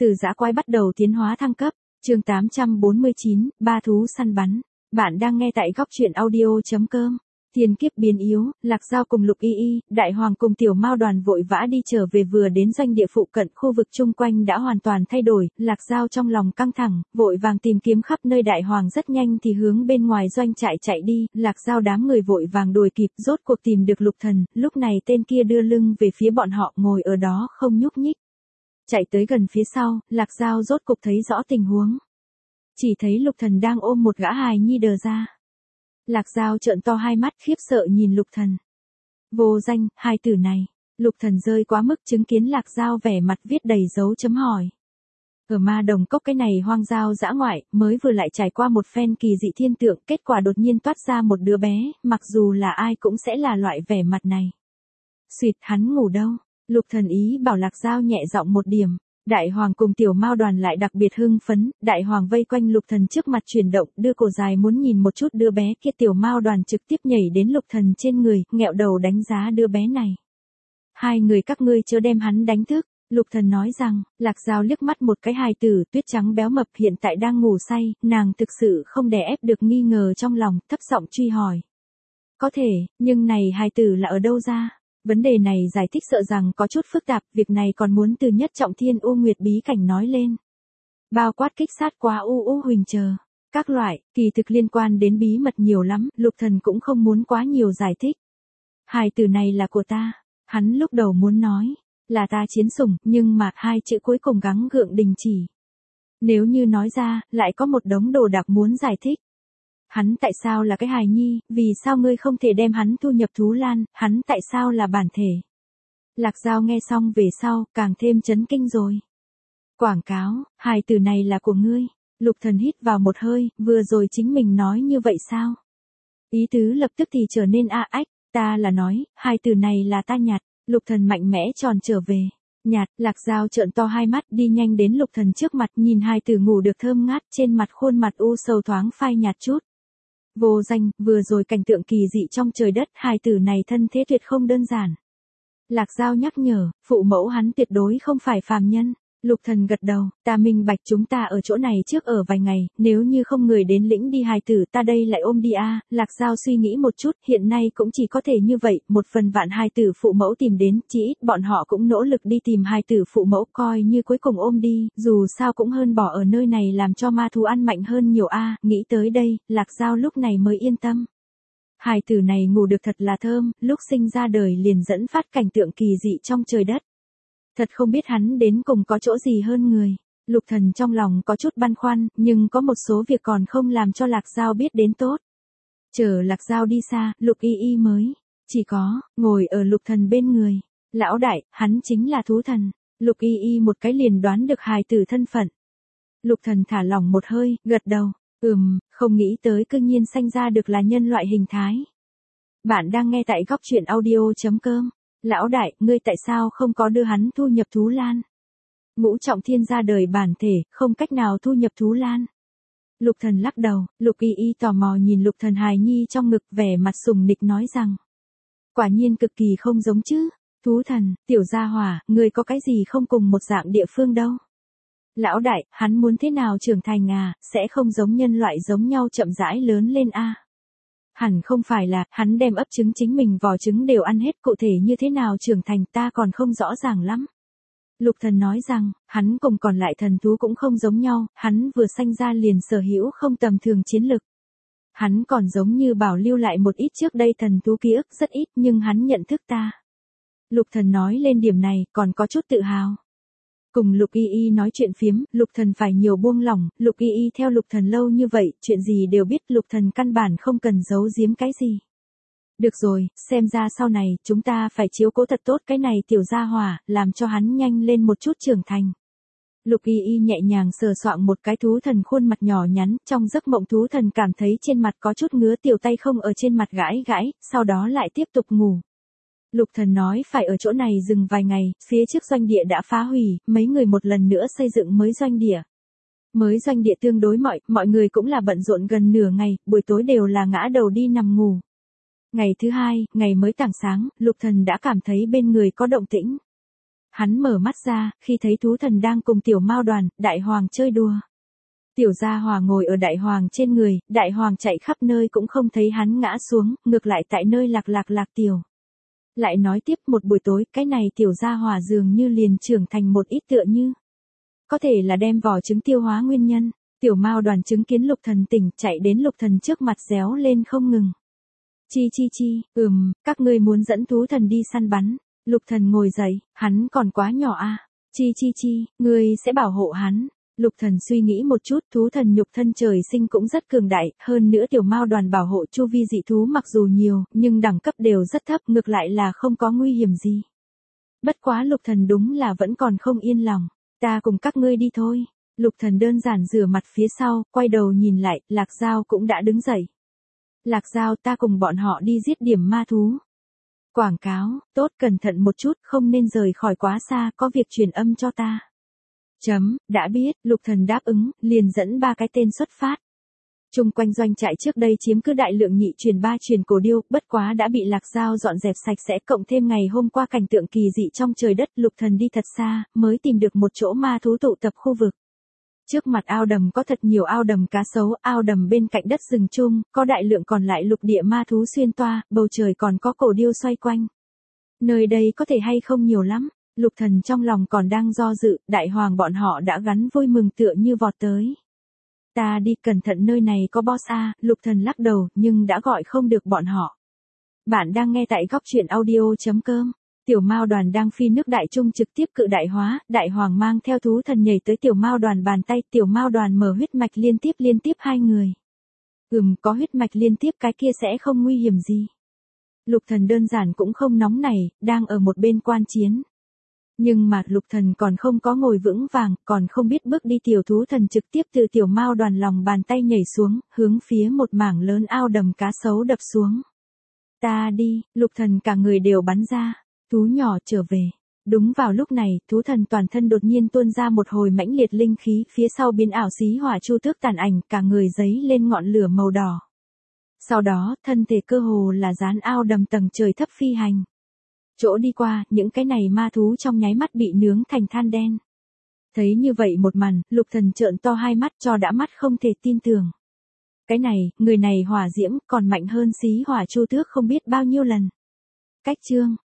Từ dã quái bắt đầu tiến hóa thăng cấp, chương 849, ba thú săn bắn. Bạn đang nghe tại góc truyện audio.com. Thiên kiếp biến yếu, Lạc Dao cùng Lục Y Y, Đại Hoàng cùng Tiểu Mao đoàn vội vã đi trở về, vừa đến doanh địa phụ cận, khu vực chung quanh đã hoàn toàn thay đổi, Lạc Dao trong lòng căng thẳng, vội vàng tìm kiếm khắp nơi. Đại Hoàng rất nhanh thì hướng bên ngoài doanh trại chạy đi, Lạc Dao đám người vội vàng đuổi kịp, rốt cuộc tìm được Lục Thần, lúc này tên kia đưa lưng về phía bọn họ, ngồi ở đó không nhúc nhích. Chạy tới gần phía sau, Lạc Dao rốt cục thấy rõ tình huống. Chỉ thấy Lục Thần đang ôm một gã hài nhi đờ ra. Lạc Dao trợn to hai mắt khiếp sợ nhìn Lục Thần. Vô danh, hai tử này. Lục Thần rơi quá mức, chứng kiến Lạc Dao vẻ mặt viết đầy dấu chấm hỏi. Ở Ma Đồng Cốc cái này hoang giao dã ngoại, mới vừa lại trải qua một phen kỳ dị thiên tượng, kết quả đột nhiên toát ra một đứa bé, mặc dù là ai cũng sẽ là loại vẻ mặt này. Xuyệt, hắn ngủ đâu? Lục Thần ý bảo Lạc Dao nhẹ giọng một điểm. Đại Hoàng cùng Tiểu Mao đoàn lại đặc biệt hưng phấn, Đại Hoàng vây quanh Lục Thần trước mặt chuyển động, đưa cổ dài muốn nhìn một chút đứa bé kia. Tiểu Mao đoàn trực tiếp nhảy đến Lục Thần trên người, nghẹo đầu đánh giá đứa bé này. Hai người các ngươi chớ đem hắn đánh thức, Lục Thần nói rằng. Lạc Dao liếc mắt một cái hài tử tuyết trắng béo mập hiện tại đang ngủ say, nàng thực sự không đè ép được nghi ngờ trong lòng, thấp giọng truy hỏi. Có thể, nhưng này hài tử là ở đâu ra? Vấn đề này giải thích sợ rằng có chút phức tạp, việc này còn muốn từ Nhất Trọng Thiên U Nguyệt bí cảnh nói lên. Bao quát kích sát quá U Huỳnh chờ. Các loại, kỳ thực liên quan đến bí mật nhiều lắm, Lục Thần cũng không muốn quá nhiều giải thích. Hài tử này là của ta. Hắn lúc đầu muốn nói, là ta chiến sủng, nhưng mà hai chữ cuối cùng gắng gượng đình chỉ. Nếu như nói ra, lại có một đống đồ đạc muốn giải thích. Hắn tại sao là cái hài nhi, vì sao ngươi không thể đem hắn thu nhập thú lan, hắn tại sao là bản thể. Lạc Dao nghe xong về sau, càng thêm chấn kinh rồi. Quảng cáo, hài tử này là của ngươi. Lục Thần hít vào một hơi, vừa rồi chính mình nói như vậy sao? Ý tứ lập tức thì trở nên ách, ta là nói, hài tử này là ta nhặt. Lục Thần mạnh mẽ tròn trở về. Nhạt, Lạc Dao trợn to hai mắt, đi nhanh đến Lục Thần trước mặt, nhìn hài tử ngủ được thơm ngát, trên mặt khuôn mặt u sầu thoáng phai nhạt chút. Vô danh, vừa rồi cảnh tượng kỳ dị trong trời đất, hài tử này thân thế tuyệt không đơn giản. Lạc Dao nhắc nhở, phụ mẫu hắn tuyệt đối không phải phàm nhân. Lục Thần gật đầu, ta minh bạch, chúng ta ở chỗ này trước ở vài ngày, nếu như không người đến lĩnh đi hài tử ta đây lại ôm đi a. Lạc Dao suy nghĩ một chút, hiện nay cũng chỉ có thể như vậy, một phần vạn hài tử phụ mẫu tìm đến, chỉ ít bọn họ cũng nỗ lực đi tìm hài tử phụ mẫu, coi như cuối cùng ôm đi, dù sao cũng hơn bỏ ở nơi này làm cho ma thú ăn mạnh hơn nhiều a. Nghĩ tới đây, Lạc Dao lúc này mới yên tâm. Hài tử này ngủ được thật là thơm, lúc sinh ra đời liền dẫn phát cảnh tượng kỳ dị trong trời đất. Thật không biết hắn đến cùng có chỗ gì hơn người. Lục Thần trong lòng có chút băn khoăn, nhưng có một số việc còn không làm cho Lạc Dao biết đến tốt. Chờ Lạc Dao đi xa, Lục Y Y mới chỉ có ngồi ở Lục Thần bên người. Lão đại, hắn chính là thú thần. Lục Y Y một cái liền đoán được hài tử thân phận. Lục Thần thả lỏng một hơi, gật đầu. Không nghĩ tới cư nhiên sanh ra được là nhân loại hình thái. Bạn đang nghe tại góc truyện audio.com. Lão đại, ngươi tại sao không có đưa hắn thu nhập thú lan? Ngũ Trọng Thiên ra đời bản thể, không cách nào thu nhập thú lan. Lục Thần lắc đầu, Lục Y Y tò mò nhìn Lục Thần hài nhi trong ngực, vẻ mặt sùng nịch nói rằng. Quả nhiên cực kỳ không giống chứ. Thú thần, tiểu gia hỏa, ngươi có cái gì không cùng một dạng địa phương đâu. Lão đại, hắn muốn thế nào trưởng thành à, sẽ không giống nhân loại giống nhau chậm rãi lớn lên a. Hẳn không phải là, hắn đem ấp trứng chính mình vỏ trứng đều ăn hết, cụ thể như thế nào trưởng thành ta còn không rõ ràng lắm. Lục Thần nói rằng, hắn cùng còn lại thần thú cũng không giống nhau, hắn vừa sanh ra liền sở hữu không tầm thường chiến lực. Hắn còn giống như bảo lưu lại một ít trước đây thần thú ký ức rất ít, nhưng hắn nhận thức ta. Lục Thần nói lên điểm này, còn có chút tự hào. Cùng Lục Y Y nói chuyện phiếm, Lục Thần phải nhiều buông lỏng, Lục Y Y theo Lục Thần lâu như vậy, chuyện gì đều biết, Lục Thần căn bản không cần giấu giếm cái gì. Được rồi, xem ra sau này, chúng ta phải chiếu cố thật tốt cái này tiểu gia hỏa, làm cho hắn nhanh lên một chút trưởng thành. Lục Y Y nhẹ nhàng sờ soạng một cái thú thần khuôn mặt nhỏ nhắn, trong giấc mộng thú thần cảm thấy trên mặt có chút ngứa, tiểu tay không ở trên mặt gãi gãi, sau đó lại tiếp tục ngủ. Lục Thần nói phải ở chỗ này dừng vài ngày, phía trước doanh địa đã phá hủy, mấy người một lần nữa xây dựng mới doanh địa. Mới doanh địa tương đối mọi người cũng là bận rộn gần nửa ngày, buổi tối đều là ngã đầu đi nằm ngủ. Ngày thứ hai, ngày mới tảng sáng, Lục Thần đã cảm thấy bên người có động tĩnh. Hắn mở mắt ra, khi thấy thú thần đang cùng tiểu mao đoàn, đại hoàng chơi đùa. Tiểu gia hòa ngồi ở đại hoàng trên người, đại hoàng chạy khắp nơi cũng không thấy hắn ngã xuống, ngược lại tại nơi lạc tiểu. Lại nói tiếp một buổi tối, cái này tiểu gia hòa dường như liền trưởng thành một ít tựa như. Có thể là đem vỏ trứng tiêu hóa nguyên nhân, tiểu mao đoàn chứng kiến lục thần tỉnh chạy đến lục thần trước mặt réo lên không ngừng. Chi, các ngươi muốn dẫn thú thần đi săn bắn. Lục thần ngồi dậy, hắn còn quá nhỏ à. Chi, ngươi sẽ bảo hộ hắn. Lục thần suy nghĩ một chút, thú thần nhục thân trời sinh cũng rất cường đại, hơn nữa tiểu mao đoàn bảo hộ chu vi dị thú mặc dù nhiều, nhưng đẳng cấp đều rất thấp, ngược lại là không có nguy hiểm gì. Bất quá lục thần đúng là vẫn còn không yên lòng, ta cùng các ngươi đi thôi. Lục thần đơn giản rửa mặt phía sau, quay đầu nhìn lại, Lạc Dao cũng đã đứng dậy. Lạc Dao, ta cùng bọn họ đi giết điểm ma thú. Quảng cáo, tốt, cẩn thận một chút, không nên rời khỏi quá xa, có việc truyền âm cho ta. Đã biết, lục thần đáp ứng, liền dẫn 3 cái tên xuất phát. Chung quanh doanh trại trước đây chiếm cứ đại lượng nhị truyền 3 truyền cổ điêu, bất quá đã bị Lạc Dao dọn dẹp sạch sẽ, cộng thêm ngày hôm qua cảnh tượng kỳ dị trong trời đất, lục thần đi thật xa, mới tìm được một chỗ ma thú tụ tập khu vực. Trước mặt ao đầm có thật nhiều ao đầm cá sấu, ao đầm bên cạnh đất rừng chung, có đại lượng còn lại lục địa ma thú xuyên toa, bầu trời còn có cổ điêu xoay quanh. Nơi đây có thể hay không nhiều lắm, lục thần trong lòng còn đang do dự, đại hoàng bọn họ đã gắn vui mừng tựa như vọt tới. Ta đi, cẩn thận, nơi này có boss à, lục thần lắc đầu, nhưng đã gọi không được bọn họ. Bạn đang nghe tại góc truyện audio.com. Tiểu mao đoàn đang phi nước đại trung trực tiếp cự đại hóa, đại hoàng mang theo thú thần nhảy tới tiểu mao đoàn bàn tay, tiểu mao đoàn mở huyết mạch liên tiếp 2 người. Có huyết mạch liên tiếp cái kia sẽ không nguy hiểm gì. Lục thần đơn giản cũng không nóng nảy, đang ở một bên quan chiến. Nhưng mà lục thần còn không có ngồi vững vàng, còn không biết bước đi, tiểu thú thần trực tiếp từ tiểu mao đoàn lòng bàn tay nhảy xuống, hướng phía một mảng lớn ao đầm cá sấu đập xuống. Ta đi, lục thần cả người đều bắn ra. Thú nhỏ trở về. Đúng vào lúc này, thú thần toàn thân đột nhiên tuôn ra một hồi mãnh liệt linh khí, phía sau biến ảo xí hỏa chu tước tàn ảnh, cả người giấy lên ngọn lửa màu đỏ. Sau đó, thân thể cơ hồ là dán ao đầm tầng trời thấp phi hành. Chỗ đi qua, những cái này ma thú trong nháy mắt bị nướng thành than đen. Thấy như vậy một màn, lục thần trợn to hai mắt cho đã mắt không thể tin tưởng. Cái này, người này hỏa diễm, còn mạnh hơn xí hỏa chu tước không biết bao nhiêu lần. Cách chương.